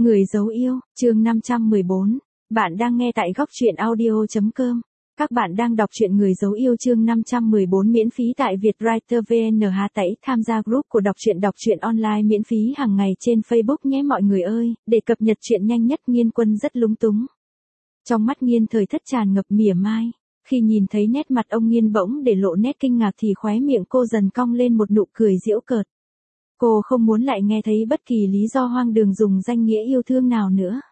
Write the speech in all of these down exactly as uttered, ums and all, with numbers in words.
Người dấu yêu, chương năm trăm mười bốn. Bạn đang nghe tại góc truyện audio chấm com. Các bạn đang đọc truyện Người dấu yêu chương năm trăm mười bốn miễn phí tại Vietwriter vê en hát tẩy tham gia group của đọc truyện đọc truyện online miễn phí hàng ngày trên Facebook nhé mọi người ơi, để cập nhật truyện nhanh nhất. Nghiên Quân rất lúng túng. Trong mắt Nghiên Thời Thất tràn ngập mỉa mai, khi nhìn thấy nét mặt ông Nghiên bỗng để lộ nét kinh ngạc thì khóe miệng cô dần cong lên một nụ cười giễu cợt. Cô không muốn lại nghe thấy bất kỳ lý do hoang đường dùng danh nghĩa yêu thương nào nữa.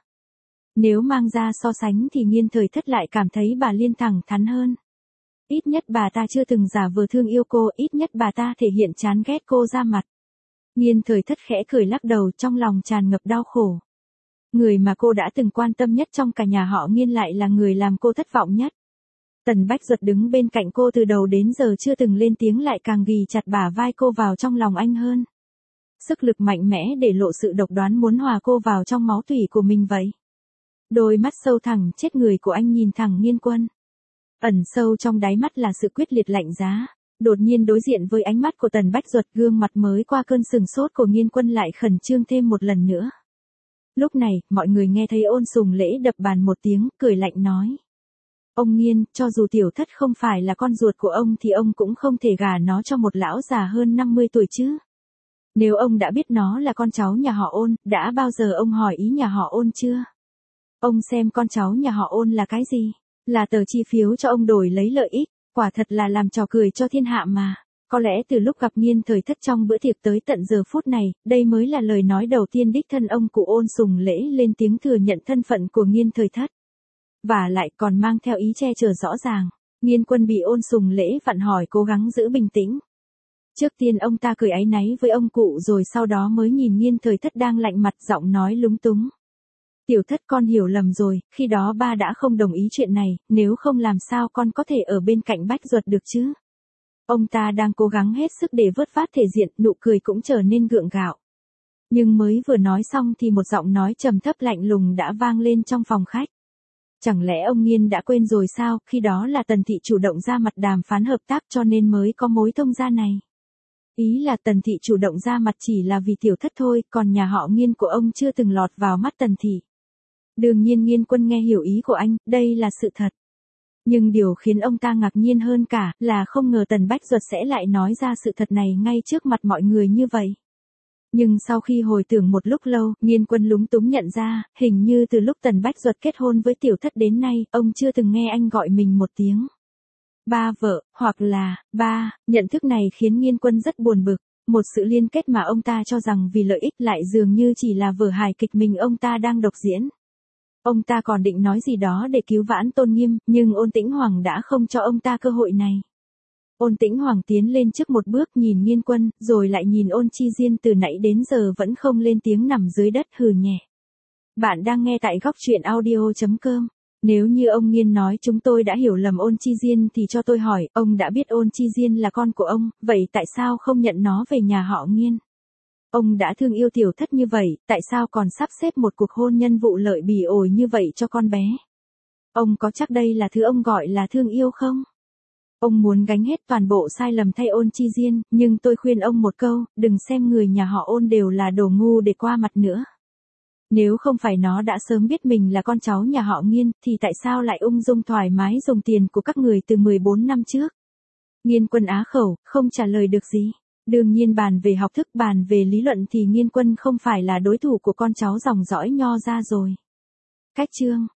Nếu mang ra so sánh thì Nghiên Thời Thất lại cảm thấy bà Liên thẳng thắn hơn. Ít nhất bà ta chưa từng giả vờ thương yêu cô, ít nhất bà ta thể hiện chán ghét cô ra mặt. Nghiên Thời Thất khẽ cười lắc đầu, trong lòng tràn ngập đau khổ. Người mà cô đã từng quan tâm nhất trong cả nhà họ Nghiên lại là người làm cô thất vọng nhất. Tần Bách Duật đứng bên cạnh cô từ đầu đến giờ chưa từng lên tiếng lại càng ghì chặt bả vai cô vào trong lòng anh hơn. Sức lực mạnh mẽ để lộ sự độc đoán muốn hòa cô vào trong máu tủy của mình vậy. Đôi mắt sâu thẳm chết người của anh nhìn thẳng Nghiên Quân. Ẩn sâu trong đáy mắt là sự quyết liệt lạnh giá. Đột nhiên đối diện với ánh mắt của Tần Bách Duật, gương mặt mới qua cơn sừng sốt của Nghiên Quân lại khẩn trương thêm một lần nữa. Lúc này, mọi người nghe thấy Ôn Sùng Lễ đập bàn một tiếng, cười lạnh nói. Ông Nghiên, cho dù Tiểu Thất không phải là con ruột của ông thì ông cũng không thể gả nó cho một lão già hơn năm mươi tuổi chứ. Nếu ông đã biết nó là con cháu nhà họ Ôn, đã bao giờ ông hỏi ý nhà họ Ôn chưa? Ông xem con cháu nhà họ Ôn là cái gì? Là tờ chi phiếu cho ông đổi lấy lợi ích, quả thật là làm trò cười cho thiên hạ mà. Có lẽ từ lúc gặp Nghiên Thời Thất trong bữa tiệc tới tận giờ phút này, đây mới là lời nói đầu tiên đích thân ông cụ Ôn Sùng Lễ lên tiếng thừa nhận thân phận của Nghiên Thời Thất. Và lại còn mang theo ý che chở rõ ràng. Nghiên Quân bị Ôn Sùng Lễ vặn hỏi cố gắng giữ bình tĩnh. Trước tiên ông ta cười áy náy với ông cụ rồi sau đó mới nhìn Nghiên Thời Thất đang lạnh mặt, giọng nói lúng túng. Tiểu Thất, con hiểu lầm rồi, khi đó ba đã không đồng ý chuyện này, nếu không làm sao con có thể ở bên cạnh Bách Duật được chứ. Ông ta đang cố gắng hết sức để vớt vát thể diện, nụ cười cũng trở nên gượng gạo. Nhưng mới vừa nói xong thì một giọng nói trầm thấp lạnh lùng đã vang lên trong phòng khách. Chẳng lẽ ông Nghiên đã quên rồi sao, khi đó là Tần Thị chủ động ra mặt đàm phán hợp tác cho nên mới có mối thông gia này. Ý là Tần Thị chủ động ra mặt chỉ là vì Tiểu Thất thôi, còn nhà họ Nghiên của ông chưa từng lọt vào mắt Tần Thị. Đương nhiên Nghiên Quân nghe hiểu ý của anh, đây là sự thật. Nhưng điều khiến ông ta ngạc nhiên hơn cả là không ngờ Tần Bách Duật sẽ lại nói ra sự thật này ngay trước mặt mọi người như vậy. Nhưng sau khi hồi tưởng một lúc lâu, Nghiên Quân lúng túng nhận ra, hình như từ lúc Tần Bách Duật kết hôn với Tiểu Thất đến nay, ông chưa từng nghe anh gọi mình một tiếng ba vợ, hoặc là ba. Nhận thức này khiến Nghiên Quân rất buồn bực. Một sự liên kết mà ông ta cho rằng vì lợi ích lại dường như chỉ là vở hài kịch mình ông ta đang độc diễn. Ông ta còn định nói gì đó để cứu vãn tôn nghiêm, nhưng Ôn Tĩnh Hoàng đã không cho ông ta cơ hội này. Ôn Tĩnh Hoàng tiến lên trước một bước nhìn Nghiên Quân, rồi lại nhìn Ôn Chi Diên từ nãy đến giờ vẫn không lên tiếng nằm dưới đất hừ nhẹ. Bạn đang nghe tại góc truyện audio chấm com. Nếu như ông Nghiên nói chúng tôi đã hiểu lầm Ôn Chi Diên thì cho tôi hỏi, ông đã biết Ôn Chi Diên là con của ông, vậy tại sao không nhận nó về nhà họ Nghiên? Ông đã thương yêu Tiểu Thất như vậy, tại sao còn sắp xếp một cuộc hôn nhân vụ lợi bỉ ổi như vậy cho con bé? Ông có chắc đây là thứ ông gọi là thương yêu không? Ông muốn gánh hết toàn bộ sai lầm thay Ôn Chi Diên, nhưng tôi khuyên ông một câu, đừng xem người nhà họ Ôn đều là đồ ngu để qua mặt nữa. Nếu không phải nó đã sớm biết mình là con cháu nhà họ Nghiên, thì tại sao lại ung dung thoải mái dùng tiền của các người từ mười bốn năm trước? Nghiên Quân á khẩu, không trả lời được gì. Đương nhiên bàn về học thức, bàn về lý luận thì Nghiên Quân không phải là đối thủ của con cháu dòng dõi Nho ra rồi. Cách chương